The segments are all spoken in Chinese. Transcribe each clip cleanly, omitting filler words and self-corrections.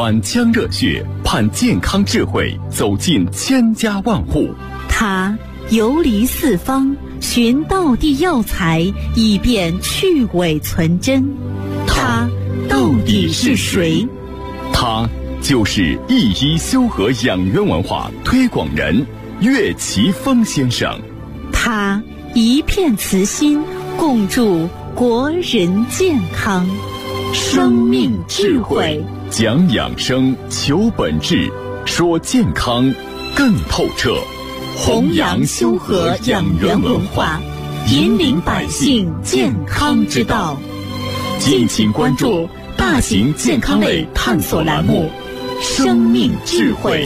满腔热血，盼健康智慧走进千家万户。 他游离四方，寻道地药材，以便去伪存真。他到底是谁？ 他就是一医修和养元文化推广人岳奇峰先生。 他一片慈心，共筑国人健康。生命智慧， 讲养生，求本质，说健康更透彻。 弘扬修和养元文化，引领百姓健康之道。 敬请关注大型健康类探索栏目《生命智慧》。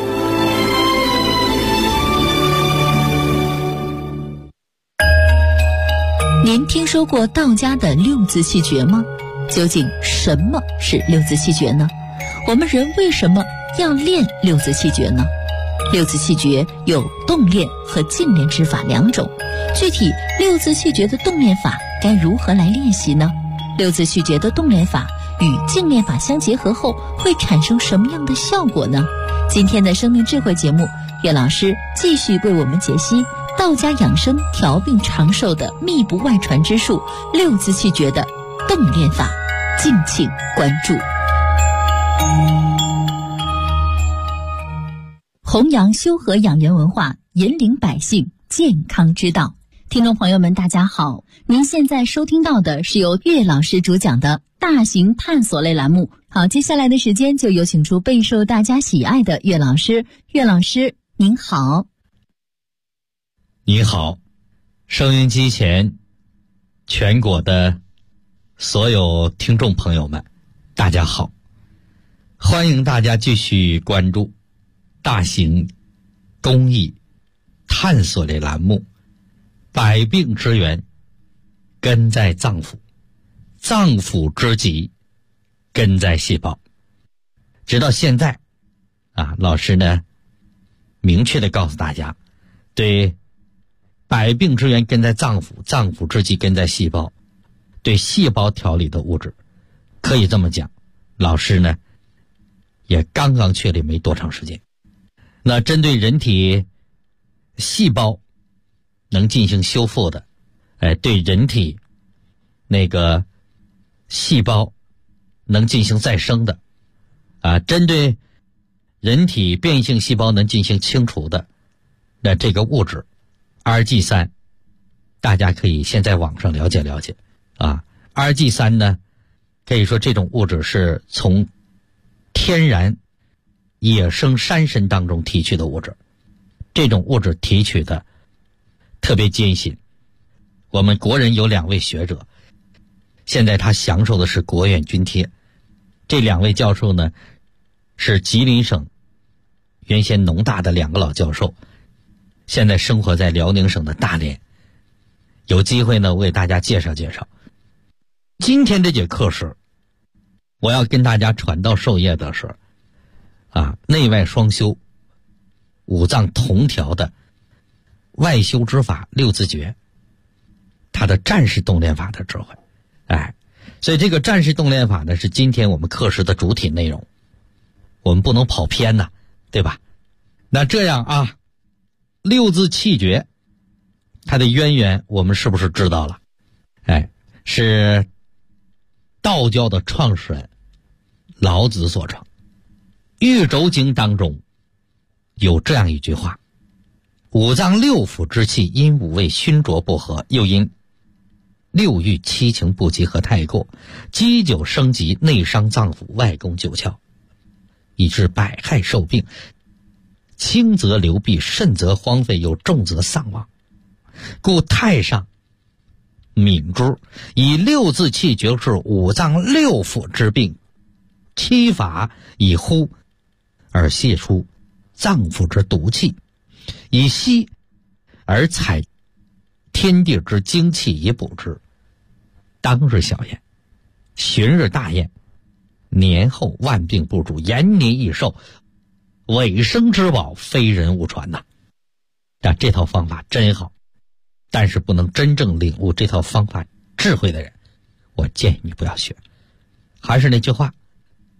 您听说过道家的六字气诀吗？究竟什么是六字气诀呢？我们人为什么要练六字气诀呢？六字气诀有动练和静练之法两种，具体六字气诀的动练法该如何来练习呢？六字气诀的动练法与静练法相结合后会产生什么样的效果呢？今天的生命智慧节目，岳老师继续为我们解析道家养生调病长寿的秘不外传之术六字气诀的动练法，敬请关注。弘扬修和养元文化，引领百姓健康之道。听众朋友们大家好，您现在收听到的是由岳老师主讲的大型探索类栏目。好，接下来的时间就有请出备受大家喜爱的岳老师。岳老师您好。 你好，收音机前全国的所有听众朋友们大家好，欢迎大家继续关注大型公益探索类栏目百病之源根在脏腑，脏腑之疾根在细胞。直到现在老师呢明确地告诉大家，对百病之源根在脏腑，脏腑之疾根在细胞，对细胞调理的物质，可以这么讲，老师呢也刚刚确立没多长时间。那针对人体细胞能进行修复的，对人体那个细胞能进行再生的，针对人体变异性细胞能进行清除的，那这个物质 RG3， 大家可以先在网上了解了解RG3 呢，可以说这种物质是从天然野生山参当中提取的物质，这种物质提取的特别艰辛。我们国人有2位学者，现在他享受的是国院津贴。这2位教授呢，是吉林省原先农大的2个老教授，现在生活在辽宁省的大连。有机会呢，我给大家介绍介绍。今天这节课时，我要跟大家传道授业的是内外双修、五脏同调的外修之法六字诀，它的战士动练法的智慧。所以这个战士动练法呢，是今天我们课时的主体内容，我们不能跑偏呐，对吧？那这样六字气诀它的渊源我们是不是知道了？是道教的创始人老子所成。玉轴经当中有这样一句话：五脏六腑之气因五味熏浊不和，又因六欲七情不集合太过，积久生疾，内伤脏腑，外攻九窍，以致百害受病，轻则流弊，甚则荒废，有重则丧亡。故太上敏之，以六字气诀治五脏六腑之病，七法以呼而泄出脏腑之毒气，以息而采天地之精气以补之。当日小宴，旬日大宴，年后万病不主，延年益寿，尾生之宝，非人勿传呐。这套方法真好，但是不能真正领悟这套方法智慧的人，我建议你不要学。还是那句话，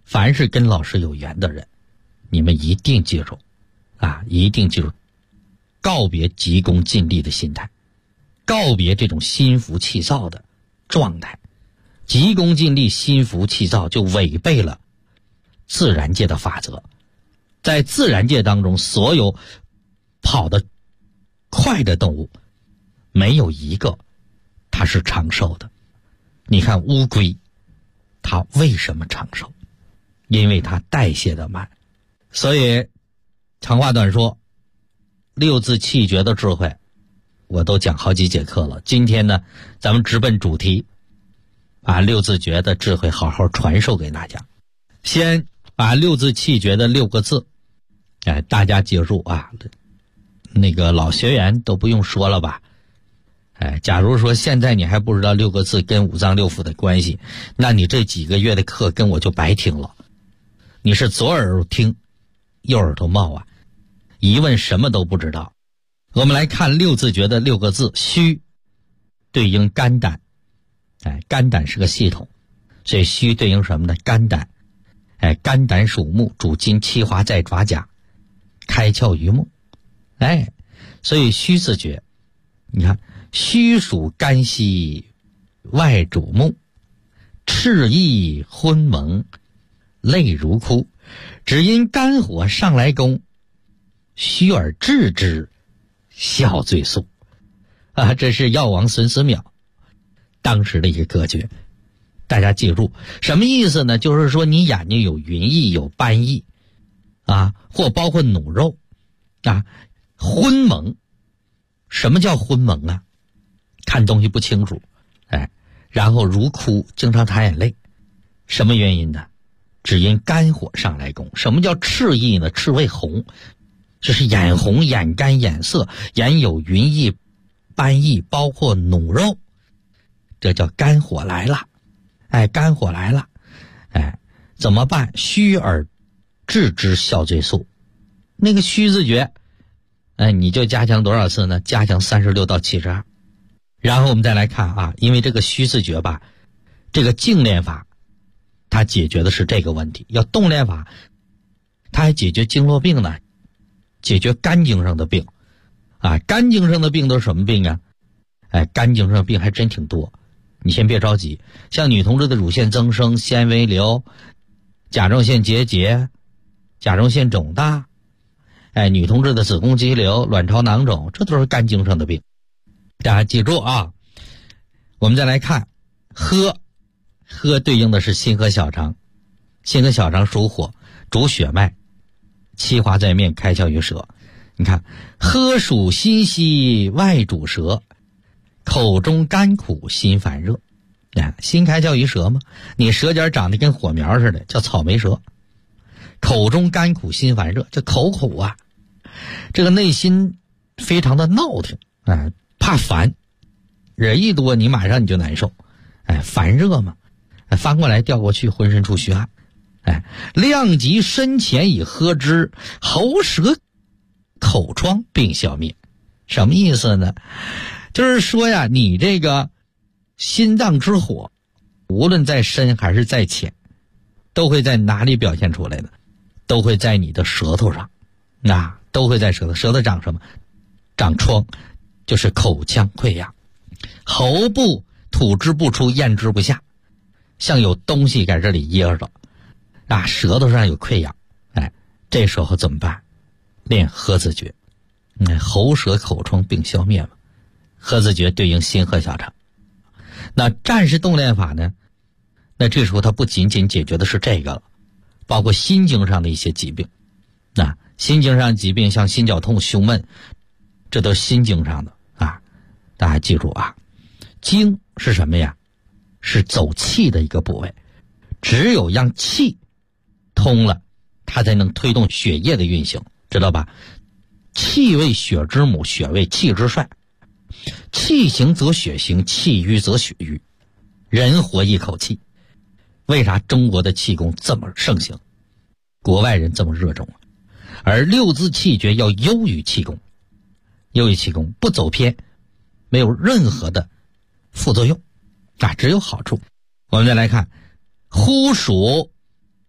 凡是跟老师有缘的人，你们一定记住一定记住，告别急功近利的心态，告别这种心浮气躁的状态。急功近利、心浮气躁就违背了自然界的法则。在自然界当中，所有跑得快的动物，没有一个它是长寿的。你看乌龟，它为什么长寿？因为它代谢的慢。所以长话短说，六字气诀的智慧我都讲好几节课了。今天呢，咱们直奔主题，把六字诀的智慧好好传授给大家。先把六字气诀的6个字，大家记住那个老学员都不用说了吧。假如说现在你还不知道6个字跟五脏六腑的关系，那你这几个月的课跟我就白听了。你是左耳朵听，右耳朵冒一问什么都不知道。我们来看六字诀的6个字，虚对应肝胆。肝胆是个系统，所以虚对应什么呢？肝胆。肝胆属木，主筋，气华在爪甲，开窍于目。所以虚字诀，你看虚属肝息，外主目，赤意昏蒙，泪如哭，只因肝火上来攻，虚而治之，效最速。这是药王孙思邈当时的一个歌诀。大家记住什么意思呢？就是说你眼睛有云翳，有斑翳或包括努肉昏蒙。什么叫昏蒙看东西不清楚，然后如哭，经常淌眼泪。什么原因呢？只因肝火上来攻。什么叫赤意呢？赤为红，就是眼红、眼干、眼涩，眼有云翳、斑翳，包括努肉，这叫肝火来了。肝火来了，怎么办？虚而治之，效最速。那个虚字诀，你就加强多少次呢？加强36到72。然后我们再来看因为这个虚字诀吧，这个静练法它解决的是这个问题，要动练法它还解决经络病呢，解决肝经上的病肝经上的病都是什么病肝经上的病还真挺多。你先别着急，像女同志的乳腺增生、纤维瘤、甲状腺结节、甲状腺肿大，女同志的子宫肌瘤、卵巢囊肿，这都是肝经上的病。大家记住我们再来看喝对应的是心和小肠。心和小肠属火，主血脉，气华在面，开窍于舌。你看喝属心息，外主舌，口中干苦，心烦热。心开窍于舌嘛，你舌尖长得跟火苗似的，叫草莓舌。口中干苦，心烦热，这口苦这个内心非常的闹腾怕烦，人一多你马上你就难受烦热嘛，翻过来调过去，浑身出虚汗。量及身前以喝之，喉舌口疮并消灭。什么意思呢？就是说你这个心脏之火，无论在深还是在浅，都会在哪里表现出来的？都会在你的舌头上，都会在舌头。舌头长什么？长疮，就是口腔溃疡，喉部吐之不出，咽之不下，像有东西在这里噎着舌头上有溃疡。这时候怎么办？练喝字诀，喉舌口疮并消灭嘛。喝字诀对应心和小肠。那战士动练法呢？那这时候它不仅仅解决的是这个了，包括心经上的一些疾病。心经上疾病像心绞痛、胸闷，这都是心经上的大家记住经是什么呀？是走气的一个部位，只有让气通了，它才能推动血液的运行，知道吧？气为血之母，血为气之帅，气行则血行，气瘀则血瘀，人活一口气。为啥中国的气功这么盛行，国外人这么热衷而六字气诀要优于气功，优于气功不走偏，没有任何的副作用只有好处。我们再来看呼属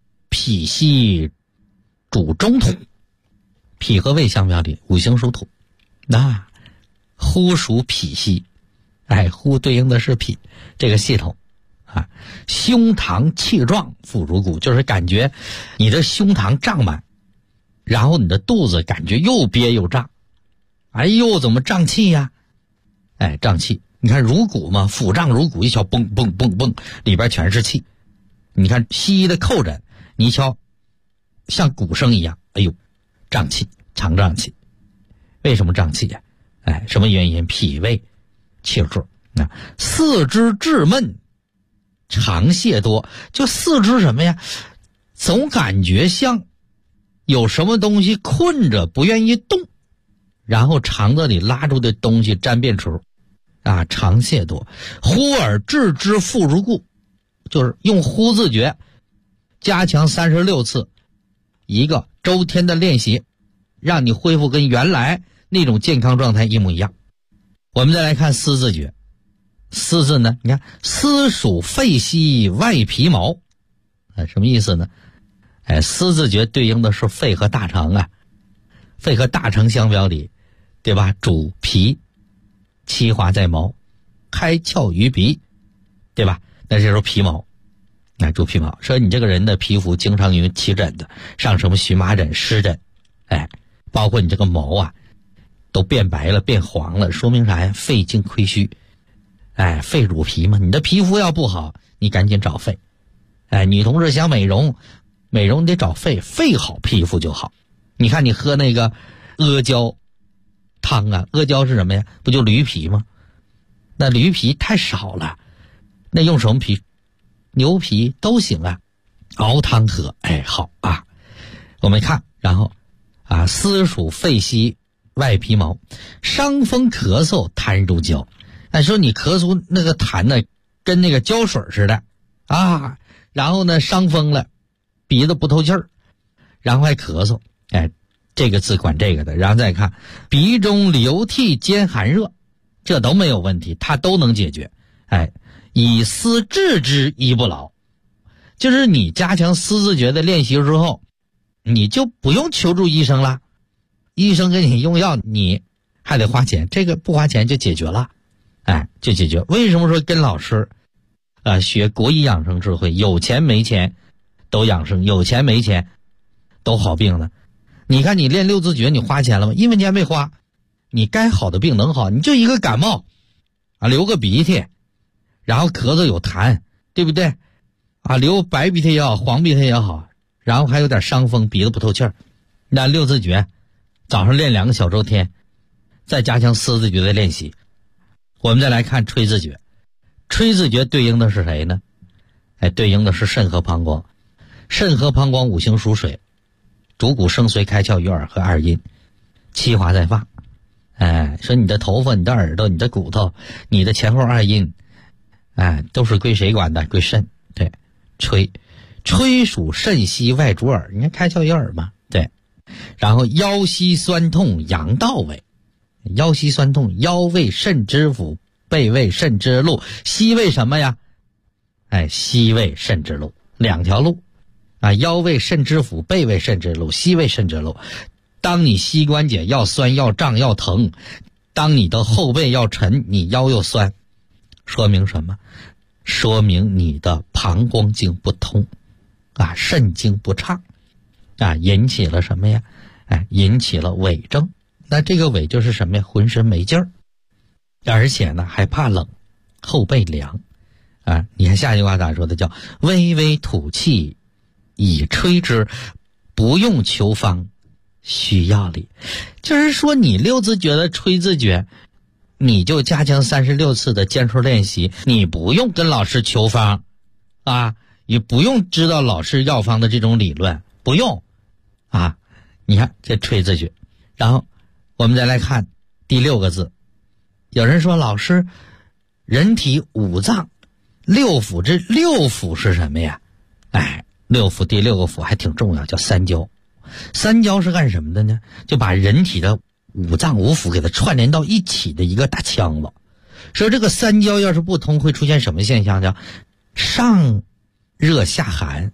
脾系主中土，脾和胃相表里，五行属土，那呼属脾系，呼对应的是脾这个系统啊。胸膛气壮，腹如鼓，就是感觉你的胸膛胀满，然后你的肚子感觉又憋又胀，哎呦，怎么胀气呀？胀气。你看如鼓嘛，腹胀如鼓，一瞧蹦蹦蹦蹦，里边全是气。你看西医的叩诊，你一瞧像鼓声一样，哎呦，胀气，常胀气。为什么胀气呀？什么原因？脾胃气数。四肢滞闷，肠泄多，就四肢什么呀？总感觉像有什么东西困着，不愿意动，然后肠子里拉出的东西沾便出。肠泄多，呼而置之腹如故，就是用呼字诀加强36次，一个周天的练习，让你恢复跟原来那种健康状态一模一样。我们再来看思字诀，思字呢，你看思属肺系外皮毛，什么意思呢？思字诀对应的是肺和大肠啊，肺和大肠相表里，对吧？主皮，七华在毛，开窍于鼻，对吧？那这时候皮毛，主皮毛。说你这个人的皮肤经常有起疹的，上什么荨麻疹、湿疹，包括你这个毛啊都变白了、变黄了，说明啥呀？肺经亏虚，肺主皮嘛。你的皮肤要不好，你赶紧找肺。女同志想美容，美容得找肺，肺好皮肤就好。你看你喝那个阿胶汤啊，阿胶是什么呀？不就驴皮吗？那驴皮太少了，那用什么皮？牛皮都行啊，熬汤喝，好啊。我们看，然后思属肺系外皮毛，伤风咳嗽痰如胶。说你咳嗽那个痰呢，跟那个胶水似的啊，然后呢伤风了，鼻子不透气儿，然后还咳嗽，这个字管这个的。然后再看鼻中流涕兼寒热，这都没有问题，它都能解决。以思治之医不劳，就是你加强思字诀的练习之后，你就不用求助医生了，医生给你用药你还得花钱，这个不花钱就解决了，就解决。为什么说跟老师学国医养生智慧，有钱没钱都养生，有钱没钱都好病呢？你看你练六字诀，你花钱了吗？1分钱没花，你该好的病能好，你就一个感冒流个鼻涕，然后咳嗽有痰，对不对？流白鼻涕也好，黄鼻涕也好，然后还有点伤风，鼻子不透气儿。那六字诀早上练2个小周天，再加强思字诀的练习。我们再来看吹字诀，吹字诀对应的是谁呢？对应的是肾和膀胱。肾和膀胱五行属水，主骨生髓开窍于耳和二阴，七华在发。说你的头发、你的耳朵、你的骨头、你的前后二阴，都是归谁管的？归肾。对，吹属肾系外主耳，你看开窍于耳嘛，对。然后腰膝酸痛阳道位，腰膝酸痛，腰位肾之府，背位肾之路，膝位什么呀？膝位肾之路，两条路腰位肾之府，背位肾之路，膝位肾之路。当你膝关节要酸要胀要疼，当你的后背要沉，你腰又酸，说明什么？说明你的膀胱经不通肾经不畅引起了什么呀？引起了痿症。那这个痿就是什么呀？浑身没劲儿，而且呢还怕冷，后背凉你看下句话咋说的？叫微微吐气以吹之，不用求方需要力。就是说你六字诀的吹字诀，你就加强36次的坚持练习，你不用跟老师求方也不用知道老师药方的这种理论，不用你看这吹字诀。然后我们再来看第6个字。有人说老师，人体五脏六腑，这六腑是什么呀？六腑第6个腑还挺重要，叫三焦。三焦是干什么的呢？就把人体的五脏五腑给它串联到一起的一个大腔子。说这个三焦要是不通，会出现什么现象？叫上热下寒，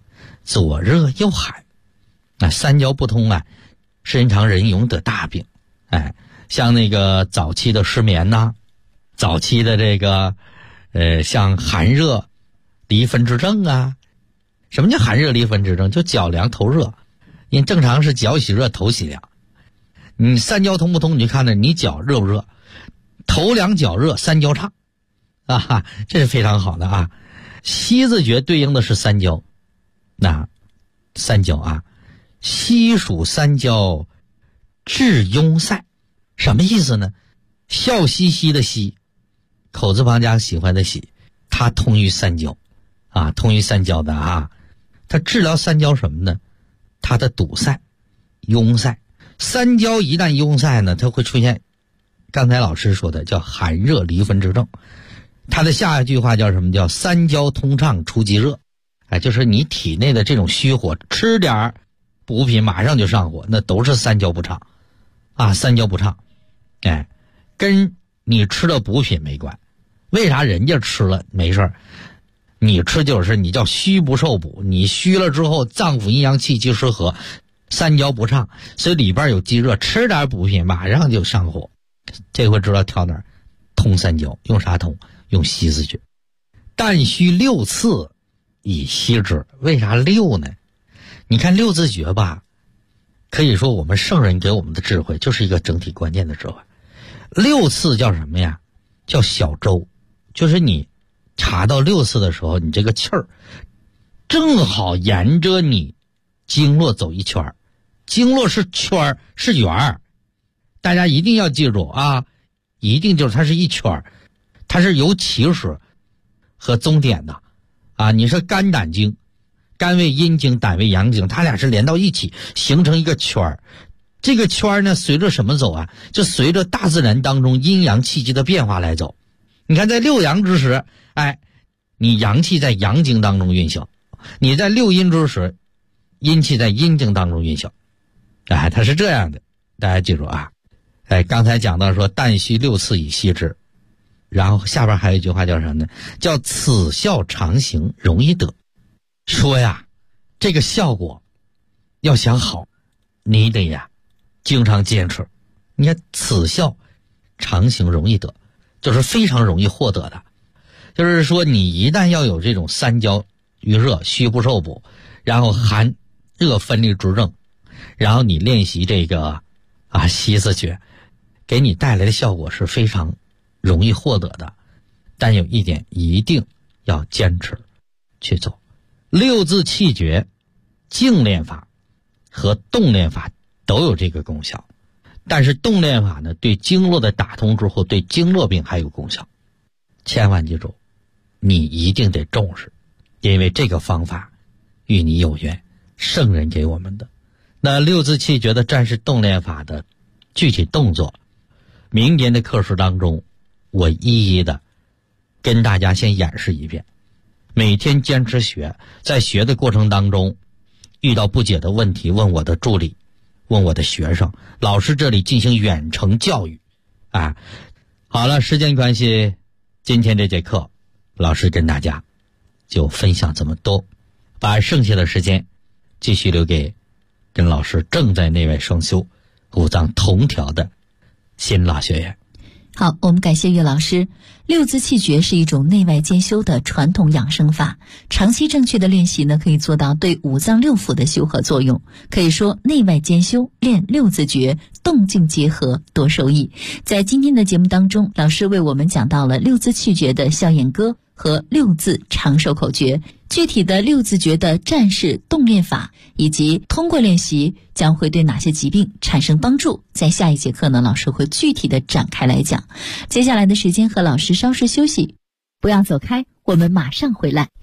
左热右寒。那三焦不通啊，时间长人容易得大病。像那个早期的失眠呐，早期的这个像寒热离分之症啊。什么叫寒热离分之症？就脚凉头热，因为正常是脚喜热头喜凉。你三焦通不通，你就看着你脚热不热，头凉脚热，三焦畅啊，这是非常好的啊。西字诀对应的是三焦，那三焦啊，西属三焦，治壅塞，什么意思呢？笑嘻嘻的嘻，口字旁加喜欢的喜，它通于三焦啊，通于三焦的啊。它治疗三焦什么呢？它的堵塞、壅塞。三焦一旦壅塞呢，它会出现刚才老师说的叫寒热离分之症。它的下一句话叫什么？叫三焦通畅除积热。就是你体内的这种虚火，吃点补品马上就上火，那都是三焦不畅啊，三焦不畅。跟你吃的补品没关。为啥人家吃了没事，你吃就是你叫虚不受补，你虚了之后脏腑阴阳气机失和，三焦不畅，所以里边有积热，吃点补品马上就上火。这回知道跳哪儿？通三焦，用啥通？用西字诀。但须6次以息之。为啥6呢？你看6字诀吧，可以说我们圣人给我们的智慧就是一个整体关键的智慧。6次叫什么呀？叫小周，就是你查到6次的时候，你这个气儿正好沿着你经络走一圈。经络是圈是圆，大家一定要记住啊，一定就是它是一圈，它是有起始和终点的啊。你是肝胆经，肝为阴经，胆为阳经，它俩是连到一起形成一个圈。这个圈呢，随着什么走啊？就随着大自然当中阴阳气机的变化来走。你看在6阳之时，你阳气在阳经当中运行，你在6阴之时，阴气在阴经当中运行。它是这样的，大家记住啊。刚才讲到说但须6次以息之，然后下边还有一句话叫什么呢？叫此效常行，容易得。说呀，这个效果要想好，你得呀经常坚持。你看此效常行，容易得，就是非常容易获得的。就是说你一旦要有这种三焦郁热、虚不受补，然后寒热分离之症，然后你练习这个西字诀，给你带来的效果是非常容易获得的。但有一点一定要坚持去做。6字气诀静练法和动练法都有这个功效，但是动练法呢，对经络的打通之后，对经络病还有功效。千万记住，你一定得重视，因为这个方法与你有缘，圣人给我们的。那6字气诀的战士动练法的具体动作，明年的课时当中我一一的跟大家先演示一遍。每天坚持学，在学的过程当中遇到不解的问题，问我的助理，问我的学生，老师这里进行远程教育好了，时间关系，今天这节课老师跟大家就分享这么多，把剩下的时间继续留给跟老师正在内外双修、五脏同调的新老学员。 好，我们感谢岳老师。6字气诀是一种内外兼修的传统养生法，长期正确的练习呢，可以做到对五脏六腑的修合作用。可以说内外兼修，练6字诀，动静结合，多受益。在今天的节目当中，老师为我们讲到了6字气诀的笑眼歌和6字长寿口诀，具体的6字诀的战士动练法，以及通过练习将会对哪些疾病产生帮助，在下一节课呢，老师会具体的展开来讲。接下来的时间和老师稍事休息，不要走开，我们马上回来。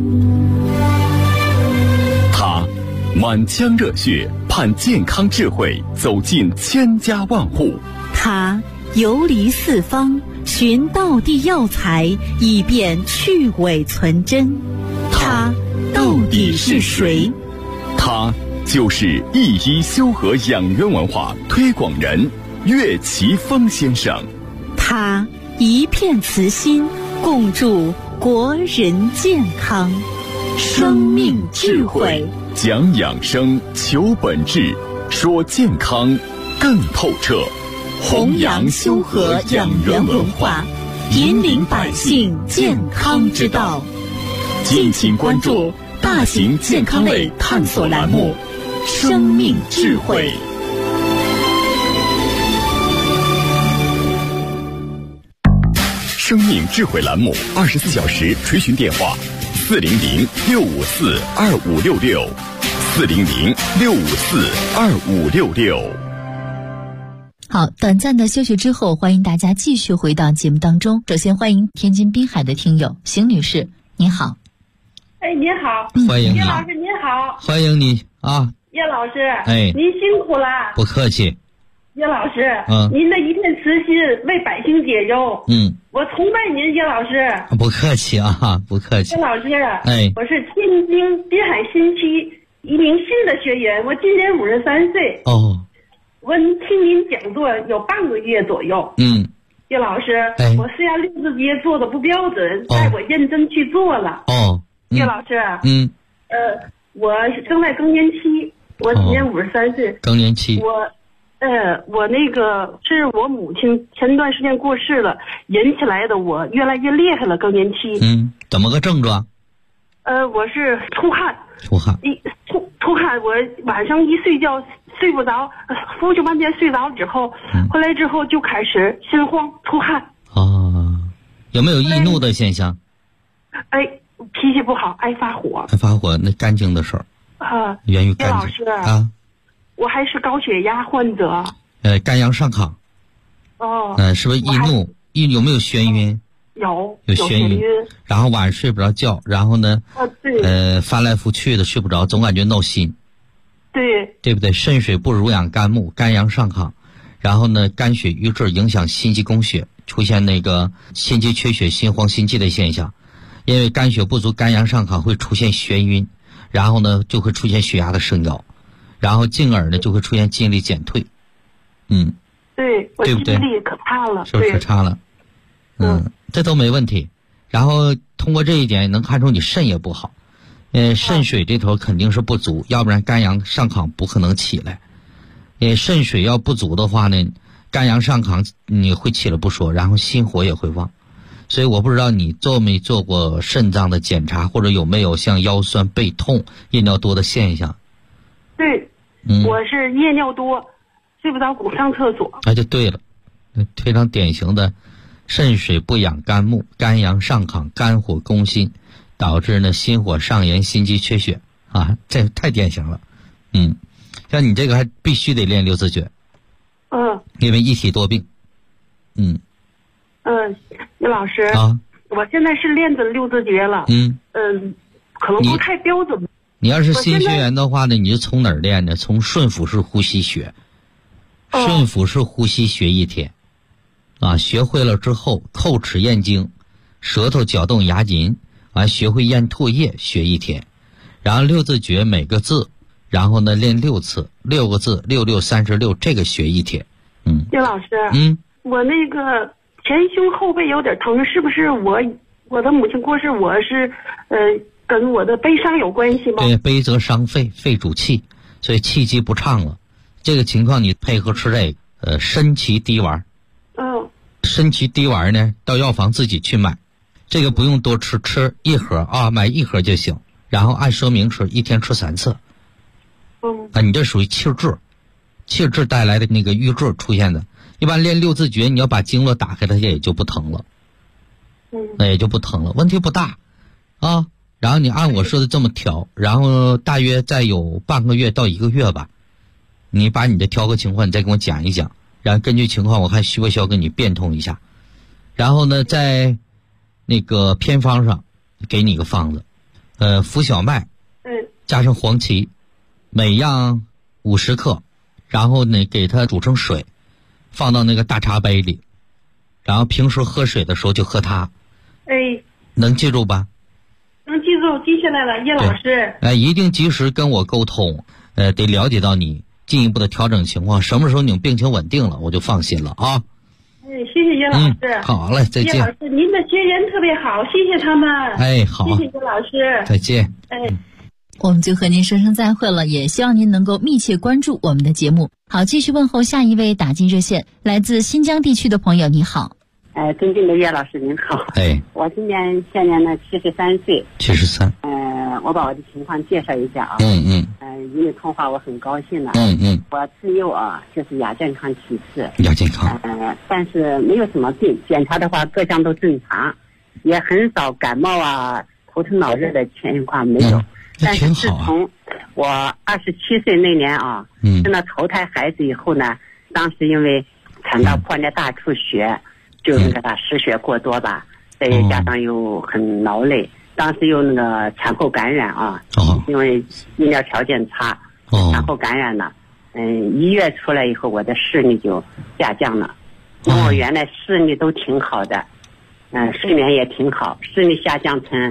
他满腔热血盼健康智慧走进千家万户， 他游离四方寻道地药材，以便去伪存真。他到底是谁？ 他就是一医修和养元文化推广人岳奇峰先生。 他一片慈心，共祝国人健康。 生命智慧， 讲养生，求本质，说健康更透彻， 弘扬修和养元文化，引领百姓健康之道。敬请关注大型健康类探索栏目《生命智慧》。 生命智慧栏目24小时垂询电话：400-654-2566，400-654-2566。 好，短暂的休息之后，欢迎大家继续回到节目当中。首先欢迎天津滨海的听友邢女士，您好。 您好， 欢迎你， 叶老师您好， 欢迎你啊， 叶老师， 哎， 您辛苦了， 不客气。 叶老师， 您的一片慈心为百姓解忧，我崇拜您，叶老师。 不客气啊，不客气。 叶老师， 哎， 我是天津滨海新区一名新的学员，我今年53岁。 哦， 我听您讲座有半个月左右。叶老师，我虽然六字诀做的不标准，但我认真去做了。叶老师，我正在更年期，我今年53岁。 更年期。 我那个是我母亲前段时间过世了，引起来的我越来越厉害了更年期。 怎么个症状？ 我是出汗，出汗，我晚上一睡觉睡不着，呼吸半天睡着之后，后来之后就开始心慌出汗。 有没有易怒的现象？ 脾气不好，爱发火。 爱发火，那干净的事儿源于干净。 叶老师我还是高血压患者。 肝阳上亢。是不是易怒？有没有眩晕？ 有眩晕。然后晚上睡不着觉，然后呢？ 对。 翻来覆去的睡不着，总感觉闹心。 对。 对不对？肾水不濡养肝木，肝阳上亢，然后呢，肝血瘀滞影响心肌供血，出现那个心肌缺血、心慌、心悸的现象。因为肝血不足，肝阳上亢会出现眩晕，然后呢就会出现血压的升高。然后进而呢就会出现精力减退。 对，我精力可差了， 是不是可差了？这都没问题。然后通过这一点能看出你肾也不好，肾水这头肯定是不足，要不然肝阳上亢不可能起来。肾水要不足的话呢，肝阳上亢你会起来不说，然后心火也会旺。所以我不知道你做没做过肾脏的检查，或者有没有像腰酸背痛、夜尿多的现象。 对，我是夜尿多，睡不着，总上厕所。 就对了，非常典型的肾水不养肝木，肝阳上亢，肝火攻心，导致呢心火上炎，心肌缺血啊，这太典型了。像你这个还必须得练六字诀。因为一体多病。 叶老师我现在是练着六字诀了。可能不太标准。 你要是新学员的话呢，你就从哪儿练呢？从顺腹式呼吸学。顺腹式呼吸学一天学会了之后，叩齿咽经，舌头搅动牙龈，学会咽唾液学一天。然后六字诀每个字，然后呢练6次，6个字6636，这个学一天。 叶老师，我那个前胸后背有点疼，是不是我的母亲过世，我是跟我的悲伤有关系吗？ 对，悲则伤肺，肺主气，所以气机不畅了。这个情况你配合吃这个参芪滴丸。参芪滴丸呢，到药房自己去买，这个不用多吃，吃一盒买一盒就行。然后按说明吃，一天吃3次。你这属于气滞带来的那个瘀滞出现的。一般练六字诀，你要把经络打开，它也就不疼了。那也就不疼了，问题不大然后你按我说的这么调，然后大约再有半个月到1个月吧，你把你的调和情况你再跟我讲一讲，然后根据情况我看需不需要给你变通一下。然后呢，在那个偏方上给你一个方子，浮小麦加上黄芪，每样50克，然后呢给它煮成水，放到那个大茶杯里，然后平时喝水的时候就喝它。能记住吧？ 能记住，记下来了，叶老师。 一定及时跟我沟通，得了解到你进一步的调整情况，什么时候你病情稳定了，我就放心了啊。 谢谢叶老师。 好嘞，再见。 叶老师，您的学员特别好，谢谢他们。 好， 谢谢叶老师， 再见。 我们就和您说声再会了，也希望您能够密切关注我们的节目。好，继续问候下一位打进热线，来自新疆地区的朋友，你好。 尊敬的叶老师您好。我现年呢73岁。 73。 我把我的情况介绍一下啊。与你通话我很高兴了。我自幼就是亚健康体质。 亚健康。 但是没有什么病，检查的话各项都正常，也很少感冒头疼脑热的情况没有。但是自从我27岁那年生了头胎孩子以后呢，当时因为产道破裂大出血，就那个失血过多吧，再加上又很劳累，当时又那个产后感染因为医疗条件差，产后感染了。1月出来以后，我的视力就下降了。因为我原来视力都挺好的，睡眠也挺好，视力下降成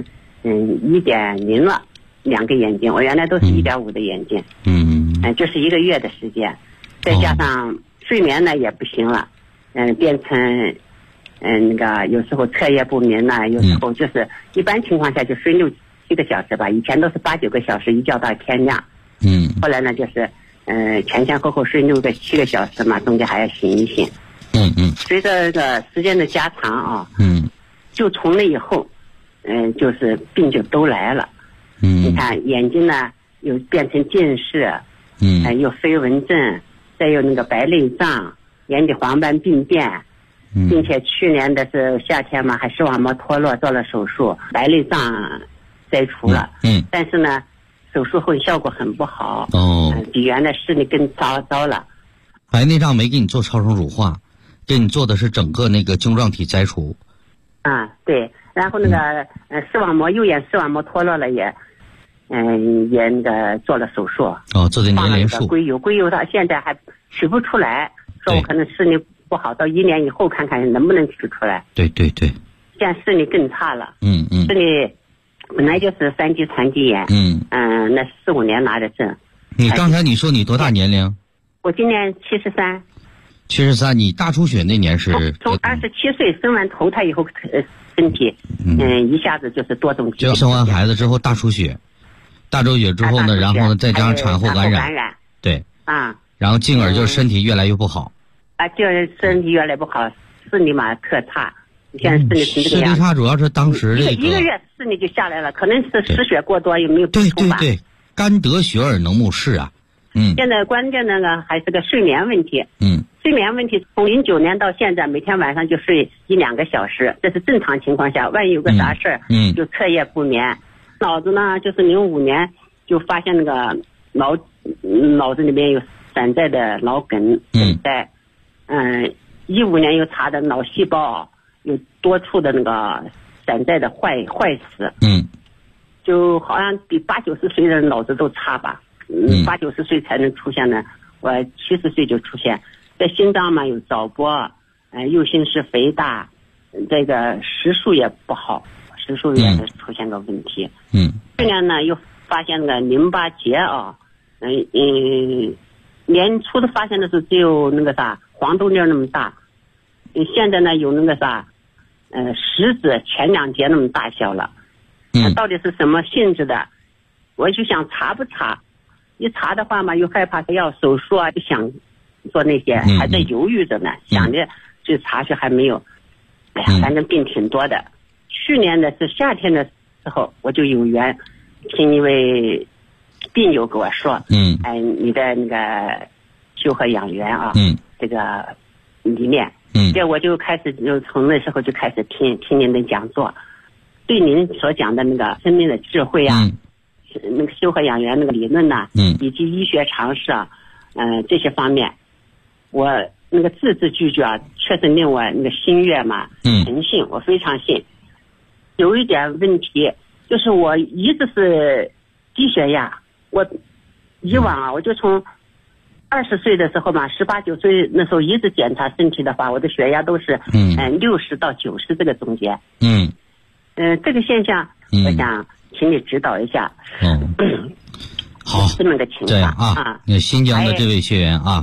1.0了。2个眼睛，我原来都是1.5的眼睛。就是1个月的时间，再加上睡眠呢也不行了，变成那个有时候彻夜不眠呢，有时候就是一般情况下就睡6、7个小时吧，以前都是8、9个小时，一觉到天亮。后来呢就是前后睡6个、7个小时嘛，中间还要醒一醒。随着这个时间的加长就从那以后就是病就都来了。你看眼睛呢又变成近视，又飞蚊症，再有那个白内障、眼底黄斑病变，并且去年的是夏天嘛，还视网膜脱落，做了手术，白内障摘除了。但是呢，手术后效果很不好，比原来视力更糟了。 白内障没给你做超声乳化，给你做的是整个那个晶状体摘除。 对，然后那个视网膜右眼视网膜脱落了也那个做了手术。 做的年龄术。 硅油到现在还取不出来，说我可能视力不好，到1年以后看看能不能取出来。 对。 现在视力更差了。视力本来就是3级残疾眼。那4、5年拿着证。 你刚才你说你多大年龄？ 我今年73。 73，你大出血那年是？ 从27岁生完头胎以后，身体一下子就是多种疾病。 生完孩子之后大出血。大出血之后呢，然后呢再加上产后感染。对。然后进而就是身体越来越不好。 就是身体越来越不好，视力嘛特差。现在视力成这个样子。视力差主要是当时这个 1个月视力就下来了，可能是失血过多，有没有补充吧？ 对，肝得血而能目视啊。 现在关键那个还是个睡眠问题。睡眠问题从09年到现在，每天晚上就睡1、2个小时，这是正常情况下。万一有个啥事儿，就彻夜不眠。脑子呢，就是05年就发现那个脑子里面有散在的脑梗在，15年又查的脑细胞有多处的那个散在的坏死。就好像比80、90岁的脑子都差吧。80、90岁才能出现呢，我70岁就出现。在心脏嘛有早搏，右心室肥大，这个时数也不好，时数也出现个问题。去年呢又发现那个淋巴结年初的发现的时候只有那个黄豆粒那么大，现在呢有那个食指前2节那么大小了。到底是什么性质的？我就想查不查，一查的话嘛又害怕要手术就想做那些，还在犹豫着呢，想着去查去还没有。反正病挺多的。去年的是夏天的时候，我就有缘听一位病友跟我说，你的那个修和养元这个理念，这我就开始就从那时候就开始听您的讲座，对您所讲的那个生命的智慧那个修和养元那个理论以及医学常识这些方面，我那个字字句句确实令我那个心悦嘛，诚信，我非常信。有一点问题就是我一直是低血压，我以往我就从20岁的时候嘛，18、19岁那时候一直检查身体的话，我的血压都是60到90这个中间。这个现象我想请你指导一下。 好， 这么个情况那新疆的这位学员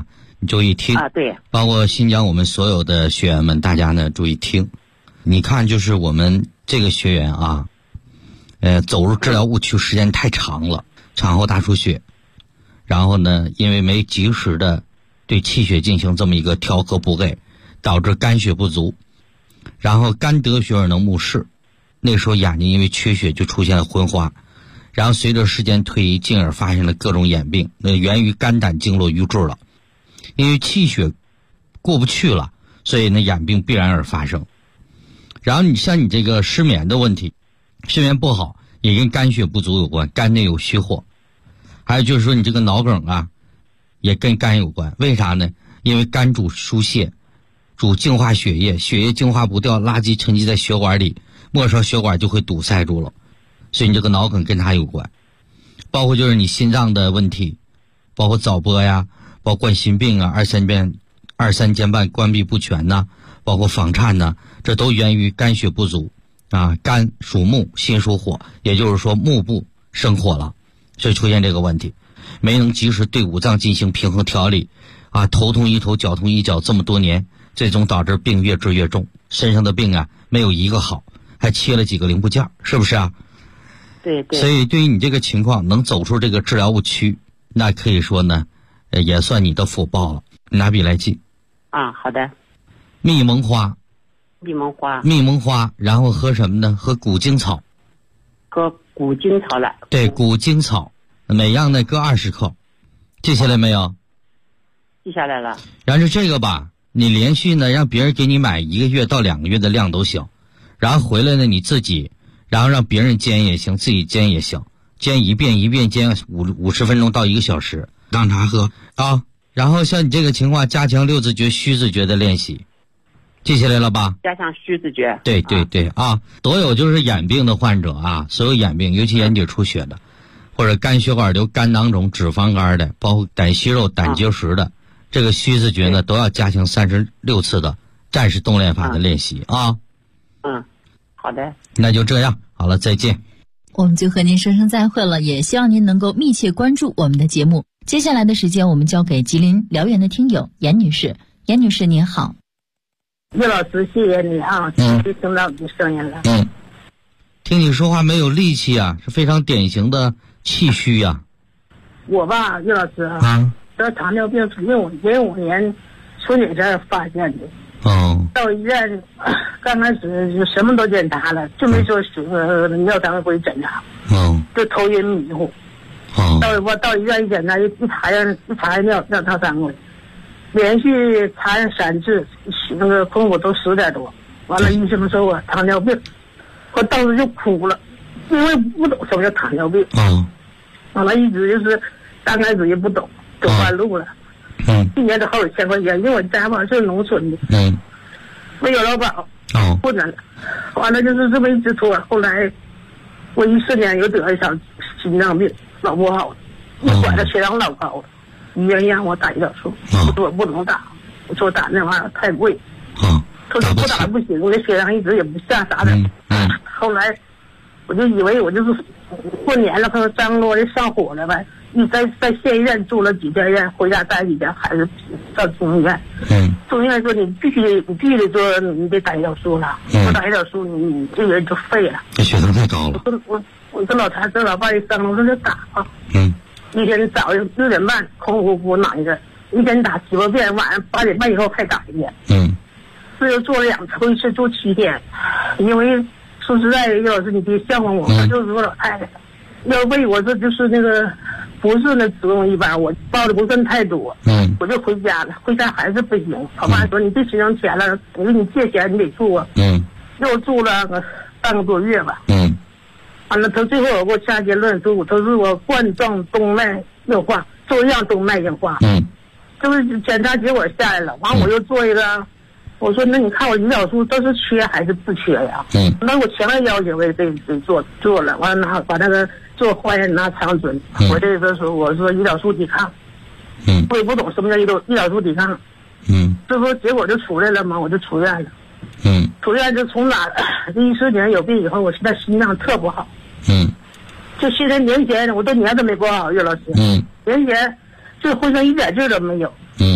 你注意听啊，对， 包括新疆我们所有的学员们，大家呢注意听。你看，就是我们这个学员啊，走入治疗误区时间太长了，产后大出血，然后呢，因为没及时的对气血进行这么一个调和补给，导致肝血不足，然后肝得血而能目视，那时候眼睛因为缺血就出现了昏花，然后随着时间推移，进而发生了各种眼病，那源于肝胆经络瘀滞了，因为气血过不去了，所以呢眼病必然而发生。然后你像你这个失眠的问题，失眠不好也跟肝血不足有关，肝内有虚火。还有就是说你这个脑梗啊，也跟肝有关。为啥呢？因为肝主疏泄，主净化血液，血液净化不掉，垃圾沉积在血管里，末梢血管就会堵塞住了，所以你这个脑梗跟它有关。包括就是你心脏的问题，包括早搏呀，包括冠心病啊，二三间瓣关闭不全呐，包括房颤呐，这都源于肝血不足啊。肝属木，心属火，也就是说木部生火了，所以出现这个问题，没能及时对五脏进行平衡调理啊，头痛一头，脚痛一脚，这么多年，最终导致病越治越重，身上的病啊没有一个好，还切了几个零部件，是不是啊？ 对对。 所以对于你这个情况能走出这个治疗误区，那可以说呢，也算你的福报了。拿笔来记。 啊，好的。 蜜蒙花。蜜蒙花，然后喝什么呢？喝古精草。 喝古精草了。 对，古精草，每样呢各20克，记下来没有？ 记下来了。 然后这个吧，你连续呢让别人给你买1个月到2个月的量都行，然后回来呢你自己，然后让别人煎也行，自己煎也行，煎一遍煎50分钟到1个小时，当茶喝啊。然后像你这个情况，加强六字诀、虚字诀的练习，记下来了吧？ 加强虚字诀。 对对对啊，所有就是眼病的患者啊，所有眼病，尤其眼底出血的，或者肝血管瘤、肝囊肿、脂肪肝的，包括胆息肉、胆结石的，这个虚字诀呢，都要加强36次的战士动练法的练习啊。 好的。 那就这样，好了，再见。 我们就和您说声再会了，也希望您能够密切关注我们的节目。接下来的时间，我们交给吉林辽源的听友严女士。严女士您好。 叶老师，谢谢你啊，终于听到你的声音了。 听你说话没有力气啊，是非常典型的气虚呀。 我吧，叶老师得糖尿病是05年春节这发现的。到医院刚开始就什么都检查了，就没说尿常规检查。就头晕迷糊。到医院一检查，一查尿常规，连续查3次，那个空腹都10点多。完了，医生说我糖尿病，我当时就哭了，因为不懂什么叫糖尿病。完了，一直就是刚开始也不懂，走弯路了。一年都好几千块钱，因为我家吧是农村的。没有劳保。混着了。完了就是这么一直拖，后来我14年又得了一场心脏病，老不好了，一管的血糖老高了，医院让我打胰岛素，我说我不能打，我说打那玩意儿太贵。他说不打不行，我的血糖一直也不下啥的。后来我就以为我就是过年了，可能张罗的上火了呗。你在县医院住了几天院，回家待几天，还是到中医院。中医院说你必须得做，你得打胰岛素了。不打胰岛素，你这个人就废了。 这血糖太高了。 我跟老谭跟老伴一商量，我说就打吧。一天早上6点半空呼呼拿一个，一天打7、8遍，晚上8点半以后还打一遍。这又做了2次，一次做7天。因为说实在的，叶老师你别笑话我，我就是个老太太。要为我这就是那个不是那子宫一般，我报的不算太多。我就回家了，回家还是不行。老爸说你别心上钱了，我给你借钱，你得住啊。又住了半个多月吧。完了，他最后我给我下结论说，他说我冠状动脉硬化，中样动脉硬化。就是检查结果下来了，完我又做一个。我说那你看我胰岛素都是缺还是不缺呀？那我强烈要求我也得做了，完了把那个做化验拿肠准。我这个时候我说胰岛素抵抗。我也不懂什么叫胰岛素抵抗。这不结果就出来了吗？我就出院了。出院就从哪14年有病以后，我现在心脏特不好。就现在年前我都年都没过好，岳老师。年前这浑身一点劲都没有。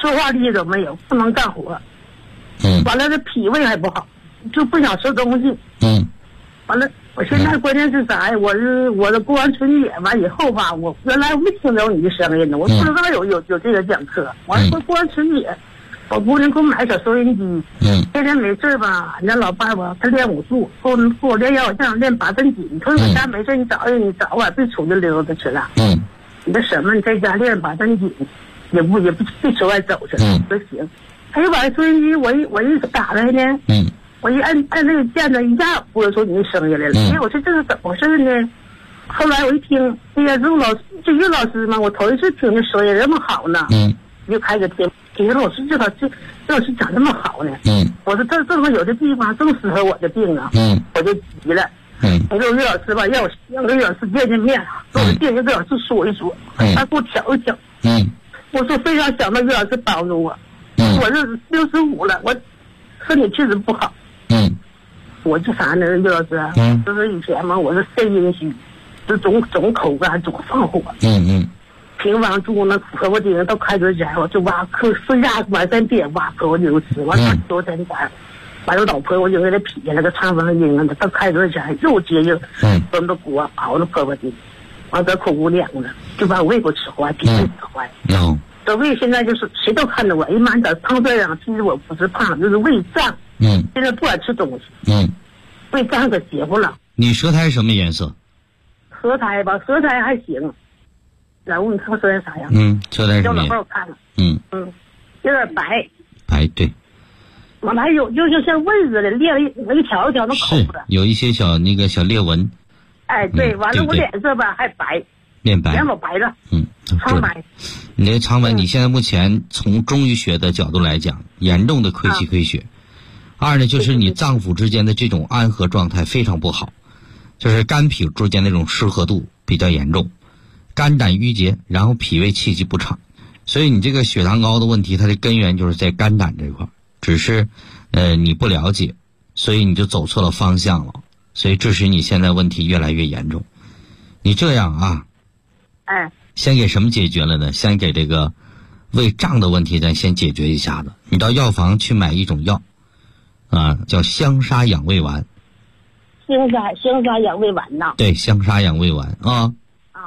说话力都没有，不能干活。完了这脾胃还不好，就不想吃东西。完了，我现在关键是啥呀？我这过完春节完以后吧，我原来没听着你的声音呢，我不知道有这个讲课。完了过完春节，我姑娘给我买小收音机。天天没事吧，俺家老伴吧，他练武术，给我练腰像练八段锦。你说你家没事，你早晚别出去溜达去了。你这什么？你在家练八段锦，也不别出外走去了，不行。他就把收音机我一打开呢。我一按那个键子，一下播出你的声音来了。我说这是怎么回事呢？后来我一听，哎呀，这岳老师嘛，我头一次听这声音这么好呢。就开始听老师这老师长这么好呢。我说这么有的地方正适合我的病啊。我就急了。我说岳老师吧，让岳老师见面，给我见岳老师说一说，他给我调一调。我说非常想到岳老师帮助我。我这65了，我身体确实不好。我这啥呢，岳老师？就是以前嘛，我是肾阴虚，就总口干，总上火。平房住那胳膊顶到开嘴前，我就挖睡下晚上别挖胳膊顶吃，完了昨天晚上老婆我就给他劈下来个肠风硬啊，到开嘴前又接应，端着锅熬着胳膊顶，完了口骨凉了，就把胃给我吃坏，脾胃吃坏。这胃现在就是谁都看着我，哎妈，你咋胖这样？其实我不是胖，就是胃胀。现在不敢吃东西。胃胀可邪乎了。 你舌苔什么颜色？ 舌苔吧，舌苔还行。然后你看舌苔啥样？ 舌苔什么样？ 叫老伴我看了。有点白。 白，对。 完了还有就像蚊子的裂了一条一条的口子。 是有一些小裂纹。 哎，对，完了我脸色吧还白。 面白。 脸我白了。苍白。 你这苍白，你现在目前从中医学的角度来讲，严重的亏气亏血。二呢，就是你脏腑之间的这种安和状态非常不好，就是肝脾之间那种失和度比较严重，肝胆郁结，然后脾胃气机不畅，所以你这个血糖高的问题，它的根源就是在肝胆这块，只是你不了解，所以你就走错了方向了，所以致使你现在问题越来越严重。你这样啊，先给什么解决了呢？先给这个胃胀的问题咱先解决一下子。你到药房去买一种药叫香砂养胃丸。 香砂养胃丸呐？ 对，香砂养胃丸啊。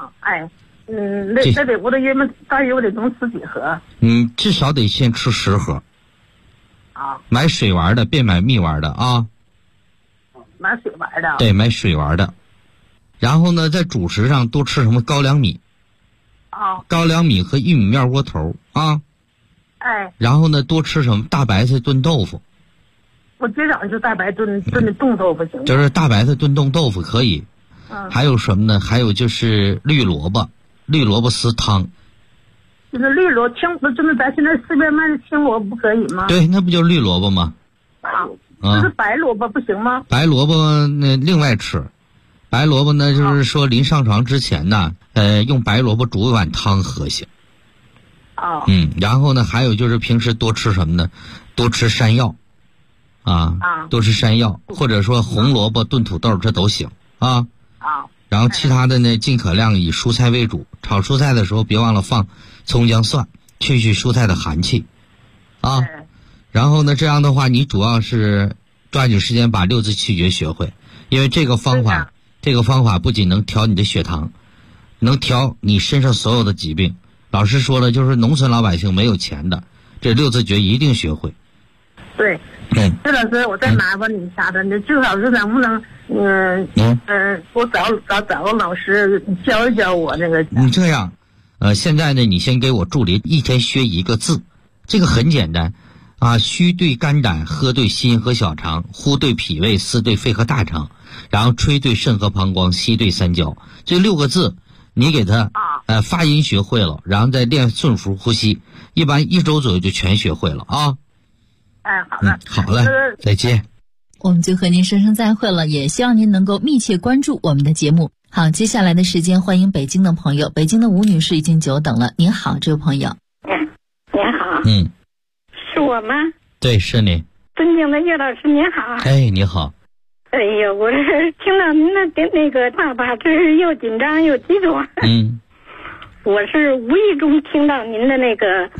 那得我得大约我得能吃几盒？ 至少得先吃10盒。买水丸的，别买蜜丸的啊。 买水丸的。 对，买水丸的。然后呢，在主食上多吃什么高粱米。高粱米和玉米面窝头啊。然后呢，多吃什么大白菜炖豆腐。 我今早上就大白炖的冻豆腐行吗？ 就是大白菜炖冻豆腐可以。还有什么呢？还有就是绿萝卜丝汤。 就是绿萝青，就是咱现在市面卖的青萝卜不可以吗？ 对，那不就是绿萝卜吗？ 就是白萝卜不行吗？ 白萝卜那另外吃。白萝卜呢，就是说临上床之前呢，用白萝卜煮一碗汤喝下。然后呢，还有就是平时多吃什么呢？多吃山药。多吃山药，或者说红萝卜炖土豆，这都行啊。然后其他的呢，尽可量以蔬菜为主。炒蔬菜的时候，别忘了放葱姜蒜，去蔬菜的寒气然后呢，这样的话，你主要是抓紧时间把6字气诀学会，因为这个方法不仅能调你的血糖，能调你身上所有的疾病。老师说了，就是农村老百姓没有钱的，这6字诀一定学会。 对。这老师，我再麻烦你一下子，你最好是能不能，我找个老师教一教我那个。 你这样，现在呢，你先给我助理一天学1个字，这个很简单虚对肝胆，喝对心和小肠，呼对脾胃，思对肺和大肠，然后吹对肾和膀胱，吸对三焦。这6个字，你给他发音学会了，然后再练顺幅呼吸，一般1周左右就全学会了啊。 好的， 好了，再见。 我们就和您说声再会了，也希望您能够密切关注我们的节目。好，接下来的时间欢迎北京的朋友，北京的吴女士已经久等了。您好，这位朋友。 您好。是我吗？ 对，是你。 尊敬的岳老师您好。 你好。 哎呦，我是听到您的那个话吧，这是又紧张又激动。我是无意中听到您的那个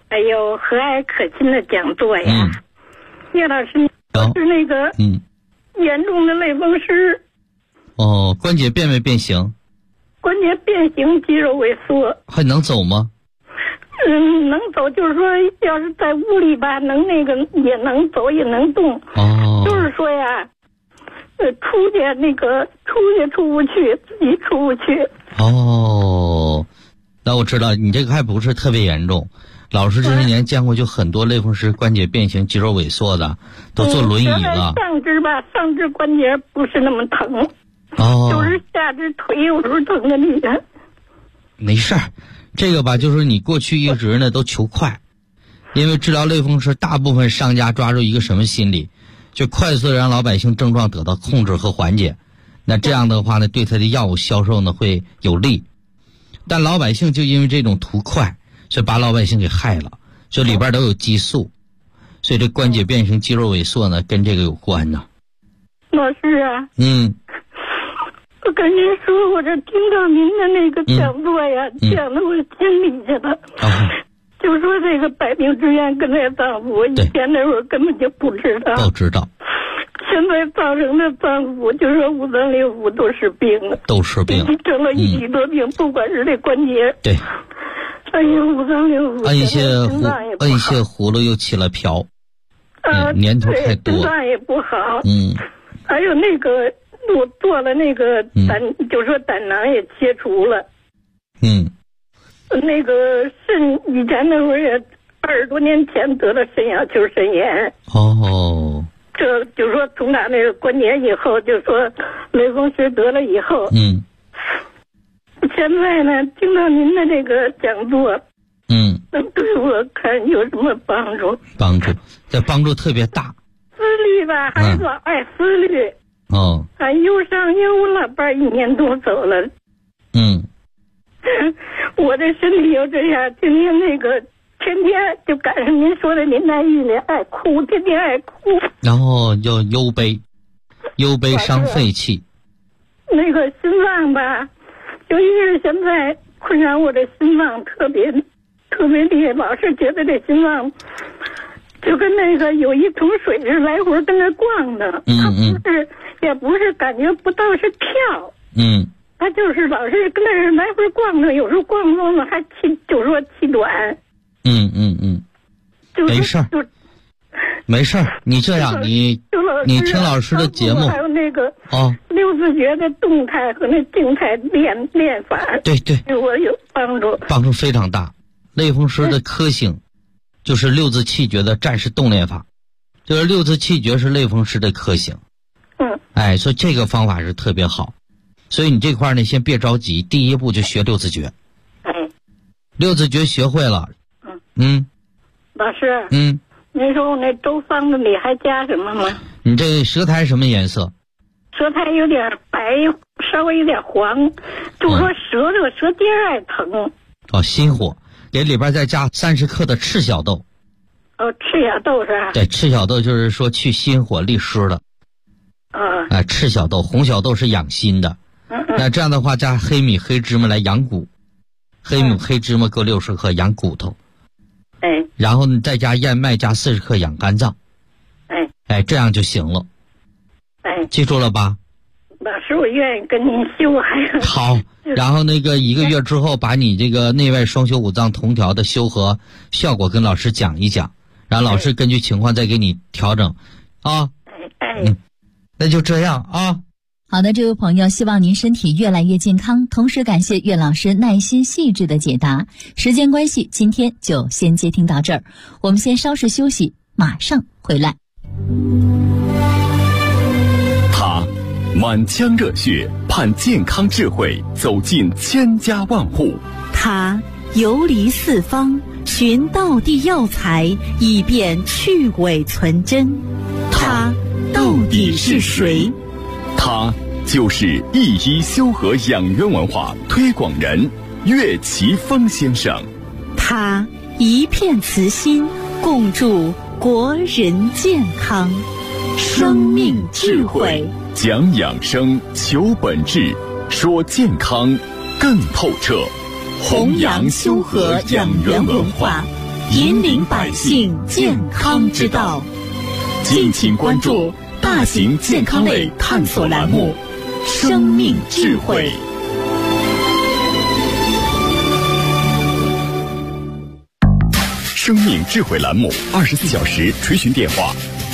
还有和蔼可亲的讲座呀。叶老师，我是那个严重的类风湿。 哦，关节变没变形？ 关节变形，肌肉萎缩。 还能走吗？ 能走，就是说要是在屋里吧，能那个也能走，也能动。 哦。 就是说呀，出去出不去，自己出不去。 哦，那我知道你这个还不是特别严重。老师这些年见过就很多类风湿关节变形、肌肉萎缩的，都坐轮椅了。 上肢关节不是那么疼。 哦。 就是下肢腿有时候疼的厉害。 没事儿，这个吧，就是你过去一直呢都求快，因为治疗类风湿，大部分商家抓住一个什么心理，就快速的让老百姓症状得到控制和缓解。那这样的话呢，对他的药物销售呢会有利。但老百姓就因为这种图快，所以把老百姓给害了。所以里边都有激素，所以这关节变形、肌肉萎缩呢跟这个有关呢。 老师啊。我跟您说，我这听到您的那个讲座呀，讲的我心里去了。就说这个百病之源根在脏腑，以前那会儿根本就不知道。 不知道。 现在造成的脏腑，就说五脏六腑都是病了。 都是病。 整了一体多病，不管是这关节。 对。 哎呀，五脏六腑。 摁下葫芦又起了瓢。年头太多。 心脏也不好。还有那个。我做了那个就说胆囊也切除了。那个肾以前那会儿也20多年前得了肾小球肾炎。 哦。 这就说从打那个关节以后，就说类风湿得了以后。现在呢，听到您的这个讲座。能对我看有什么帮助？ 这帮助特别大。 思虑吧，还老爱思虑。忧伤忧了，1年多走了。我这身体又这样，今天那个天天就赶上您说的林黛玉呢，爱哭，天天爱哭。 然后又忧悲伤肺气。 那个心脏吧，尤其是现在困扰我的心脏特别厉害，老是觉得这心脏。就跟那个有一桶水是来回跟那逛的，它也不是感觉不到是跳，它就是老是跟那来回逛的，有时候逛了还就说气短， 没事儿，你这样你听老师的节目， 还有那个六字诀的动态和那静态练法， 对， 对我有帮助非常大。类风湿的科醒。就是六字气诀的战士动练法，就是六字气诀是类风湿的科醒。所以这个方法是特别好。所以你这块呢，先别着急，第一步就学六字诀。六字诀学会了。 老师。您说我那粥方子里还加什么吗？ 你这舌苔什么颜色？ 舌苔有点白，稍微有点黄，就说舌尖爱疼。 心火。给里边再加30克的赤小豆。 赤小豆是吧？ 对，赤小豆就是说去心火利湿的。赤小豆，红小豆是养心的。那这样的话，加黑米、黑芝麻来养骨。黑米、黑芝麻各60克养骨头。然后你再加燕麦加40克养肝脏。这样就行了。记住了吧？ 老师，我愿意跟您修。 好，然后那个1个月之后，把你这个内外双修5脏同调的修和效果跟老师讲一讲，然后老师根据情况再给你调整。那就这样啊。 好的，这位朋友，希望您身体越来越健康，同时感谢岳老师耐心细致的解答。时间关系，今天就先接听到这儿，我们先稍事休息，马上回来。 他满腔热血，盼健康智慧走进千家万户。 他游离四方，寻道地药材，以便去伪存真。他到底是谁？ 他就是一医修和养元文化推广人岳奇峰先生。 他一片慈心，共筑国人健康。生命智慧， 讲养生，求本质，说健康更透彻。弘扬修和养元文化， 引领百姓健康之道。敬请关注大型健康类探索栏目《生命智慧》。 生命智慧栏目24小时垂询电话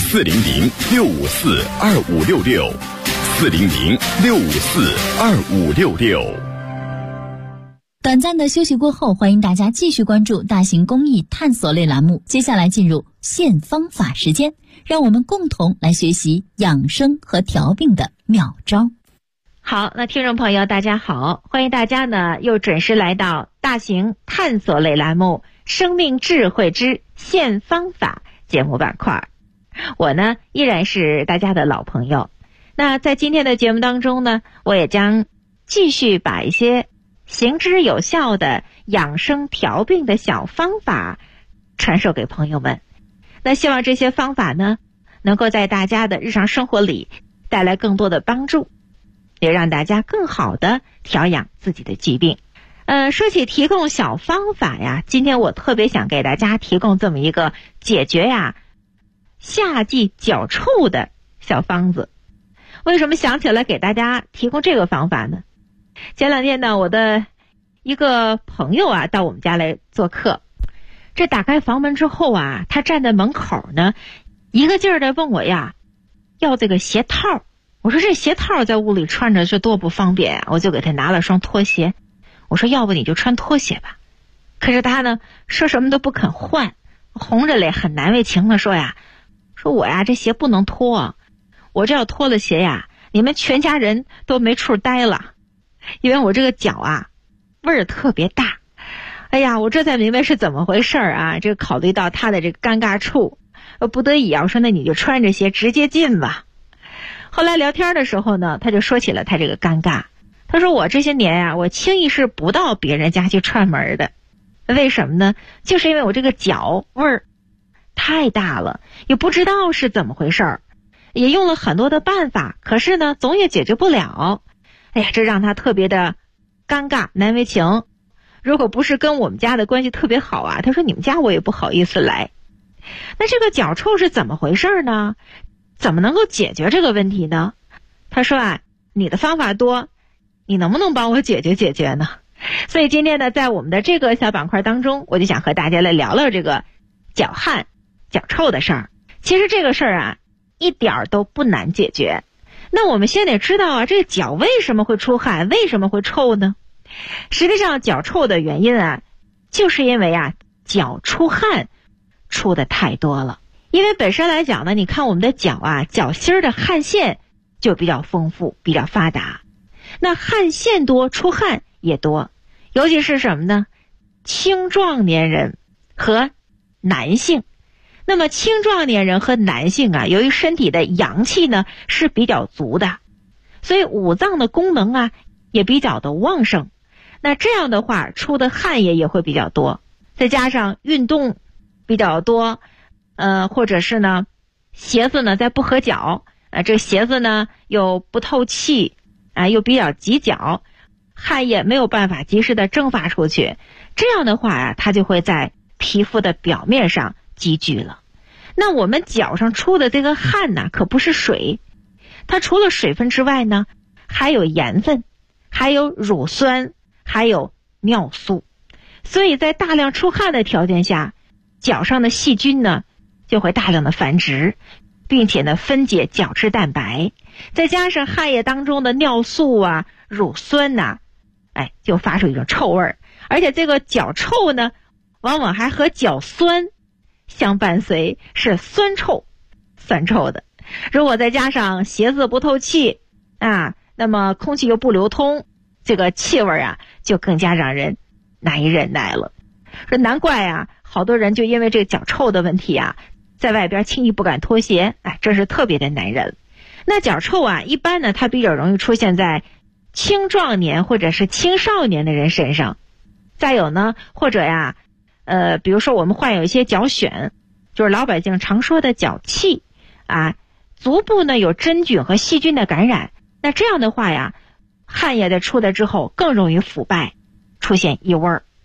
：400-654-2566，400-654-2566。 短暂的休息过后，欢迎大家继续关注大型公益探索类栏目。接下来进入现方法时间，让我们共同来学习养生和调病的妙招。 好，那听众朋友大家好，欢迎大家呢又准时来到大型探索类栏目生命智慧之现方法节目板块。我呢依然是大家的老朋友。那在今天的节目当中呢，我也将继续把一些行之有效的养生调病的小方法传授给朋友们。那希望这些方法呢能够在大家的日常生活里带来更多的帮助，也让大家更好的调养自己的疾病。说起提供小方法呀，今天我特别想给大家提供这么一个解决夏季脚臭的小方子。为什么想起来给大家提供这个方法呢？前两天呢，我的一个朋友到我们家来做客。这打开房门之后他站在门口呢，一个劲儿的问我要这个鞋套。我说这鞋套在屋里穿着是多不方便我就给他拿了双拖鞋。我说要不你就穿拖鞋吧。可是他呢说什么都不肯换，红着脸很难为情的说我这鞋不能脱，我这要脱了鞋你们全家人都没处待了，因为我这个脚味儿特别大。哎呀，我这才明白是怎么回事这个考虑到他的这个尴尬处，不得已我说那你就穿着鞋直接进吧。后来聊天的时候呢，他就说起了他这个尴尬。他说我这些年我轻易是不到别人家去串门的。为什么呢？就是因为我这个脚味儿太大了，也不知道是怎么回事，也用了很多的办法，可是呢总也解决不了。哎呀，这让他特别的尴尬难为情。如果不是跟我们家的关系特别好他说你们家我也不好意思来。那这个脚臭是怎么回事呢？怎么能够解决这个问题呢？他说你的方法多，你能不能帮我解决解决呢？所以今天呢，在我们的这个小板块当中，我就想和大家来聊聊这个脚汗脚臭的事儿。其实这个事儿一点都不难解决。那我们先得知道这个脚为什么会出汗，为什么会臭呢？实际上脚臭的原因就是因为脚出汗出的太多了。因为本身来讲呢，你看我们的脚脚心的汗腺就比较丰富比较发达，那汗腺多出汗也多。尤其是什么呢？青壮年人和男性。那么青壮年人和男性由于身体的阳气呢是比较足的，所以五脏的功能也比较的旺盛。那这样的话出的汗也会比较多，再加上运动比较多，或者是呢鞋子呢再不合脚，这鞋子呢又不透气，又比较挤脚，汗液没有办法及时的蒸发出去，这样的话它就会在皮肤的表面上积聚了。那我们脚上出的这个汗可不是水，它除了水分之外呢，还有盐分，还有乳酸，还有尿素。所以在大量出汗的条件下，脚上的细菌呢就会大量的繁殖，并且呢分解角质蛋白，再加上汗液当中的尿素乳酸就发出一种臭味。而且这个脚臭呢往往还和脚酸相伴随，是酸臭的。如果再加上鞋子不透气那么空气又不流通，这个气味就更加让人难以忍耐了。说难怪好多人就因为这个脚臭的问题在外边轻易不敢脱鞋，这是特别的难忍。那脚臭一般呢它比较容易出现在青壮年或者是青少年的人身上。再有呢，或者比如说我们患有一些脚癣，就是老百姓常说的脚气足部呢有真菌和细菌的感染，那这样的话汗液在出来之后更容易腐败，出现异味。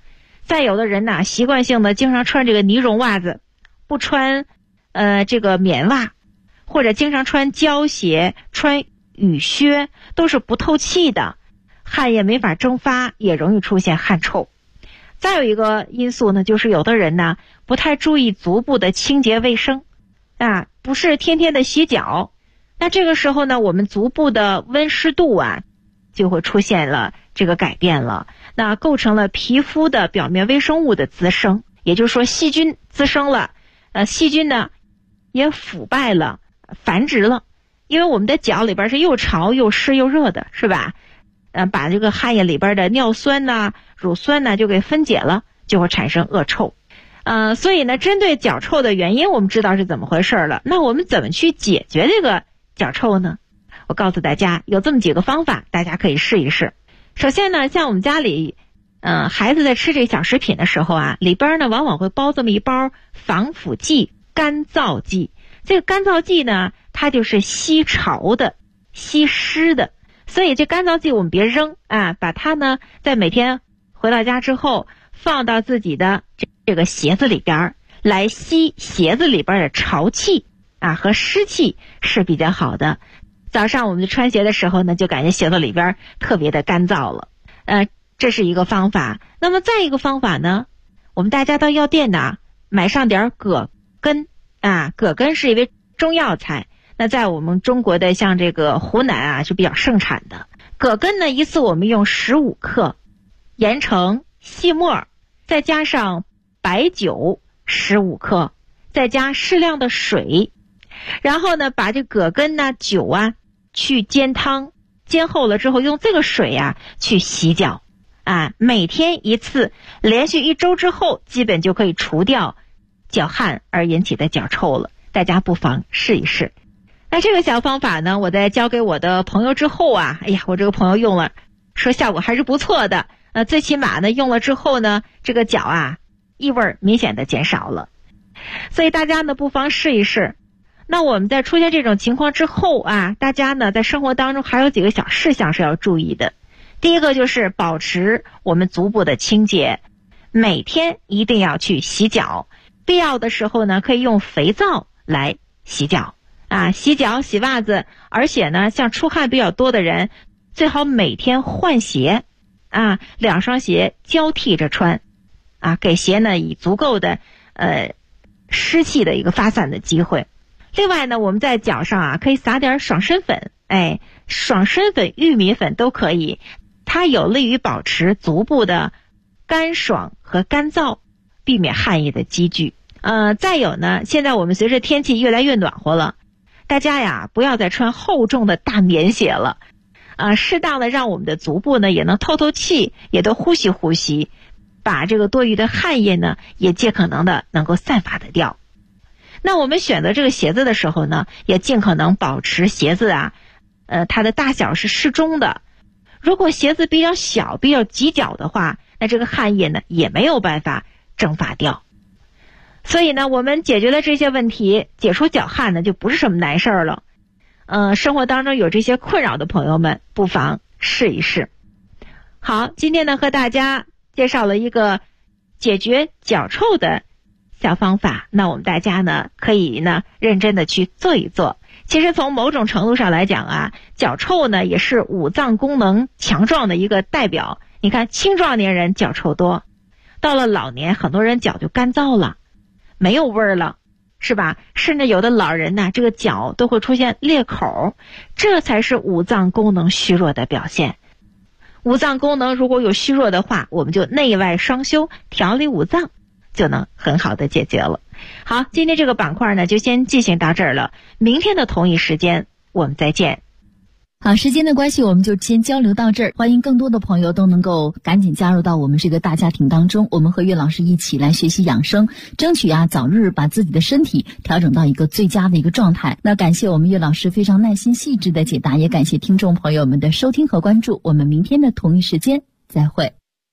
再有的人呢，习惯性的经常穿这个呢绒袜子，不穿这个棉袜，或者经常穿胶鞋、穿雨靴，都是不透气的，汗液没法蒸发，也容易出现汗臭。再有一个因素呢，就是有的人呢不太注意足部的清洁卫生啊，不是天天的洗脚，那这个时候呢，我们足部的温湿度啊就会出现了这个改变了，那构成了皮肤的表面微生物的滋生，也就是说细菌滋生了，细菌呢也腐败了，繁殖了，因为我们的脚里边是又潮又湿又热的，是吧？把这个汗液里边的尿酸呐、乳酸呐就给分解了，就会产生恶臭。所以呢，针对脚臭的原因我们知道是怎么回事了，那我们怎么去解决这个脚臭呢？我告诉大家有这么几个方法，大家可以试一试。首先呢，像我们家里孩子在吃这小食品的时候啊，里边呢往往会包这么一包防腐剂、干燥剂。这个干燥剂呢，它就是吸潮的、吸湿的，所以这干燥剂我们别扔啊，把它呢在每天回到家之后放到自己的这个鞋子里边来吸鞋子里边的潮气啊和湿气是比较好的。早上我们穿鞋的时候呢，就感觉鞋子里边特别的干燥了。这是一个方法。那么再一个方法呢，我们大家到药店呢买上点葛根啊，葛根是一味中药材，那在我们中国的像这个湖南啊是比较盛产的。葛根呢，一次我们用15克，研成细末，再加上白酒15克，再加适量的水，然后呢把这葛根呢、酒啊去煎汤，煎厚了之后用这个水啊去洗脚啊，每天一次，连续1周之后，基本就可以除掉脚汗而引起的脚臭了。大家不妨试一试。那这个小方法呢，我在教给我的朋友之后啊，哎呀，我这个朋友用了，说效果还是不错的。最起码呢，用了之后呢，这个脚啊，异味明显的减少了。所以大家呢，不妨试一试。那我们在出现这种情况之后啊，大家呢在生活当中还有几个小事项是要注意的。第一个就是保持我们足部的清洁，每天一定要去洗脚，必要的时候呢可以用肥皂来洗脚啊，洗脚洗袜子，而且呢像出汗比较多的人，最好每天换鞋啊，2双鞋交替着穿啊，给鞋呢以足够的湿气的一个发散的机会。另外呢，我们在脚上啊可以撒点爽身粉，爽身粉、玉米粉都可以，它有利于保持足部的干爽和干燥，避免汗液的积聚。再有呢，现在我们随着天气越来越暖和了，大家呀不要再穿厚重的大棉鞋了，适当的让我们的足部呢也能透透气，也都呼吸呼吸，把这个多余的汗液呢也尽可能的能够散发得掉。那我们选择这个鞋子的时候呢，也尽可能保持鞋子啊它的大小是适中的。如果鞋子比较小、比较挤脚的话，那这个汗液呢也没有办法蒸发掉。所以呢，我们解决了这些问题，解除脚汗呢就不是什么难事儿了。生活当中有这些困扰的朋友们，不妨试一试。好，今天呢和大家介绍了一个解决脚臭的小方法，那我们大家呢可以呢认真的去做一做。其实从某种程度上来讲啊，脚臭呢也是五脏功能强壮的一个代表。你看青壮年人脚臭多，到了老年很多人脚就干燥了，没有味儿了，是吧？甚至有的老人呢，这个脚都会出现裂口，这才是五脏功能虚弱的表现。五脏功能如果有虚弱的话，我们就内外双修，调理五脏就能很好的解决了。好，今天这个板块呢就先进行到这儿了，明天的同一时间我们再见。 好，时间的关系我们就先交流到这儿，欢迎更多的朋友都能够赶紧加入到我们这个大家庭当中，我们和岳老师一起来学习养生，争取早日把自己的身体调整到一个最佳的一个状态。那感谢我们岳老师非常耐心细致的解答，也感谢听众朋友们的收听和关注，我们明天的同一时间再会。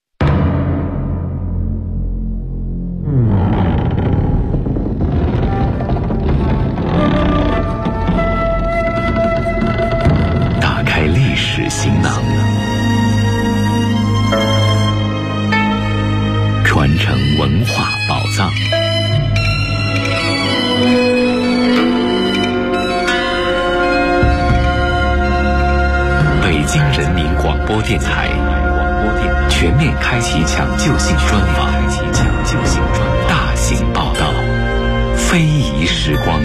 历史行囊，传京人民广播电台全面开启抢救性专访，大型报道，非遗时光。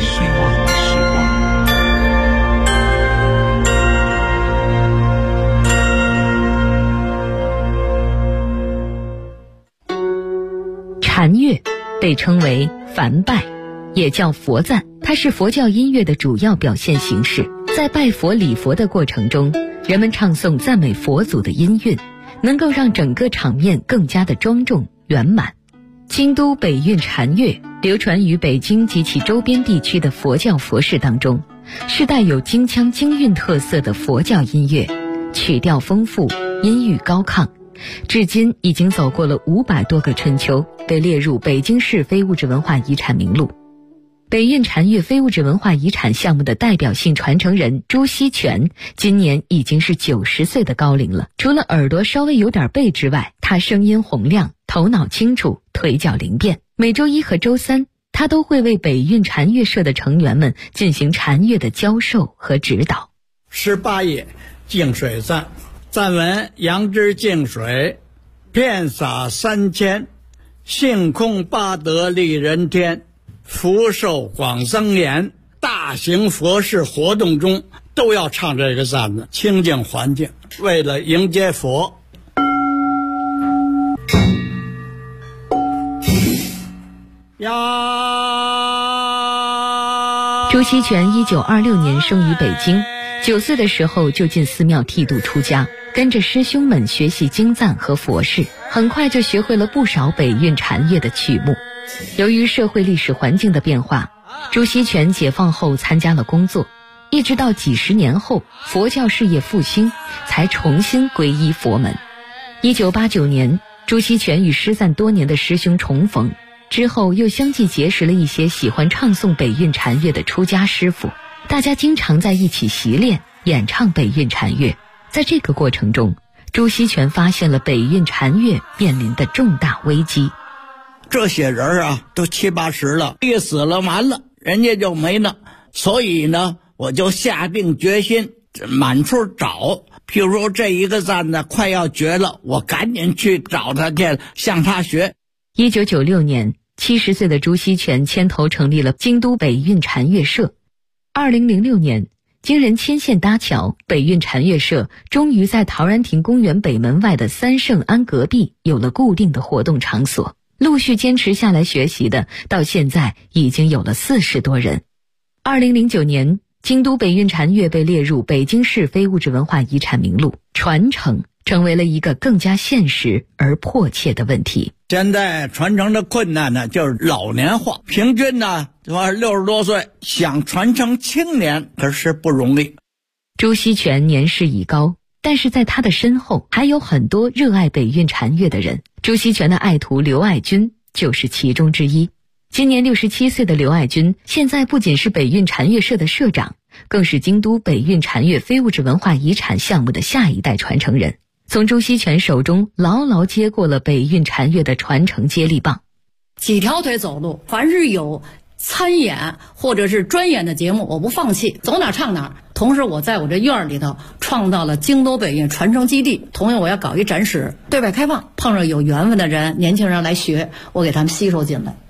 禅乐被称为梵拜，也叫佛赞，它是佛教音乐的主要表现形式。在拜佛礼佛的过程中，人们唱诵赞美佛祖的音韵，能够让整个场面更加的庄重圆满。京都北韵禅乐流传于北京及其周边地区的佛教佛事当中，是带有京腔京韵特色的佛教音乐，曲调丰富，音域高亢，至今已经走过了500多个春秋，被列入北京市非物质文化遗产名录。北韵禅乐非物质文化遗产项目的代表性传承人朱锡全今年已经是90岁的高龄了。除了耳朵稍微有点背之外，他声音洪亮，头脑清楚，腿脚灵便。每周一和周三，他都会为北韵禅乐社的成员们进行禅乐的教授和指导。 18页净水赞，赞文：杨枝净水，遍洒3000，性空八德利人天，福寿广增延。大型佛事活动中都要唱这个赞子，清净环境，为了迎接佛。 朱锡全1926年生于北京，9岁的时候就进寺庙剃度出家，跟着师兄们学习经赞和佛事，很快就学会了不少北韵禅乐的曲目。由于社会历史环境的变化，朱锡全解放后参加了工作，一直到几十年后佛教事业复兴，才重新皈依佛门。1989年，朱锡全与失散多年的师兄重逢，之后又相继结识了一些喜欢唱诵北韵禅乐的出家师傅，大家经常在一起习练演唱北韵禅乐。在这个过程中，朱锡全发现了北韵禅乐面临的重大危机。 这些人啊，都70、80了，一死了完了，人家就没了。所以呢，我就下定决心满处找。譬如说这一个赞呢快要绝了，我赶紧去找他去，向他学。 1996年，70岁的朱锡全牵头成立了京都北韵禅乐社。2006年，经人牵线搭桥，北韵禅乐社终于在陶然亭公园北门外的三圣庵隔壁有了固定的活动场所。陆续坚持下来学习的，到现在已经有了40多人。2009年，京都北韵禅乐被列入北京市非物质文化遗产名录，传承成为了一个更加现实而迫切的问题。 现在传承的困难呢，就是老年化，平均呢60多岁，想传承青年可是不容易。 朱锡全年事已高，但是在他的身后还有很多热爱北韵禅乐的人。朱锡全的爱徒刘爱军就是其中之一。今年67岁的刘爱军，现在不仅是北韵禅乐社的社长，更是京都北韵禅乐非物质文化遗产项目的下一代传承人，从朱锡全手中牢牢接过了北韵禅乐的传承接力棒。 几条腿走路，凡是有参演或者是专演的节目，我不放弃，走哪唱哪。同时我在我这院里头创造了京都北韵传承基地，同样我要搞一展示，对外开放，碰上有缘分的人，年轻人来学，我给他们吸收进来。